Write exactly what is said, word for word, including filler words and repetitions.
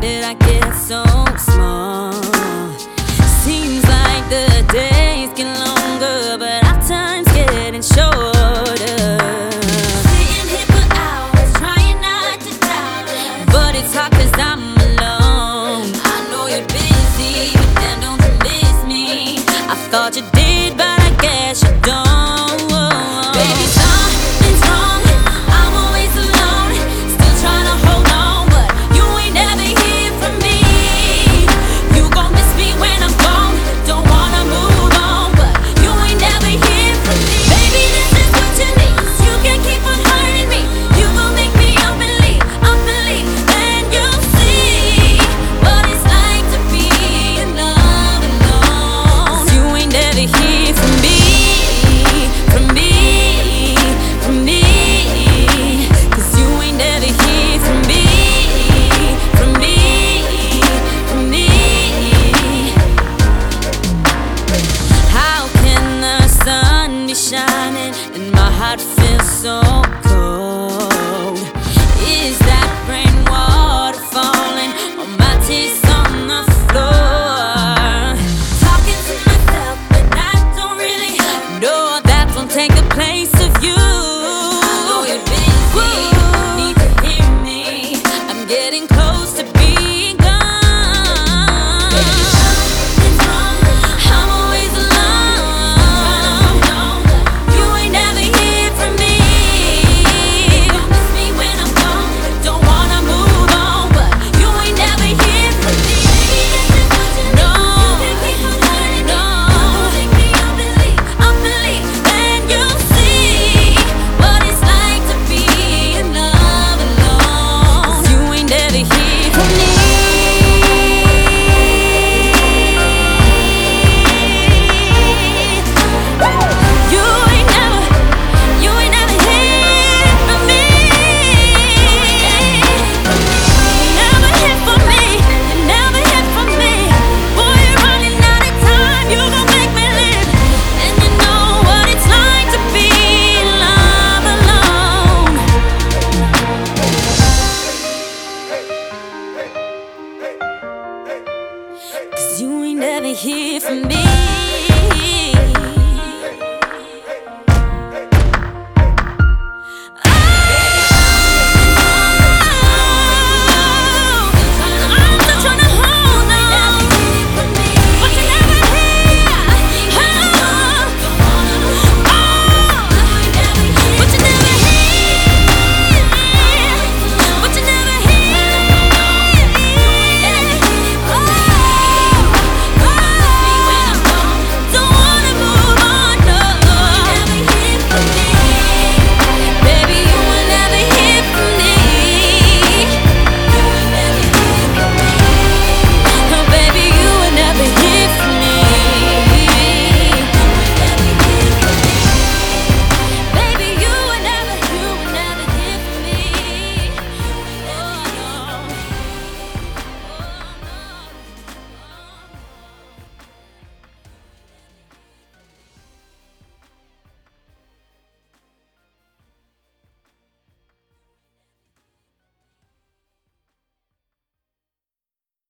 did I get so small? Seems like the days get longer, but our time's getting shorter. Sitting here for hours, trying not to doubt it, but it's hard 'cause I'm alone. I know you're busy, but then don't you miss me? I thought you did, but I guess you don't. Baby, something's wrong, I'm always alone, still trying to hold on, but you ain't never here for me. You gon' miss me when I'm gone, don't wanna move on, but you ain't never here for me. Baby, this is what you need, you can keep on hurting me. You gon' make me unbelieve, unbelieve, and you'll see what it's like to be in love alone. 'Cause you ain't never here for me, for me, for me. 'Cause you ain't never here for me, for me, for me. How can the sun be shining and my heart feels so cold? Is that rainwater falling on my teeth on the floor? Talking to myself, but I don't really know that won't take the place of you. I know you're busy, need to hear me. I'm getting close to being gone. Baby, something's wrong, I'm always alone. You ain't never here for me. You gon' miss me when I'm gone, don't wanna move on, but you ain't never here for me. Baby, this is what you need, you can keep on hurting me. You gon' make me unbelieve, unbelieve, and you'll see what it's like to be in love alone. 'Cause you ain't never here for me. You ain't never, you ain't never here for me. Never here for me, never here for me. Boy, you're running out of time, you gon' make me live, and you know what it's like to be in love alone. 'Cause you ain't never here for me.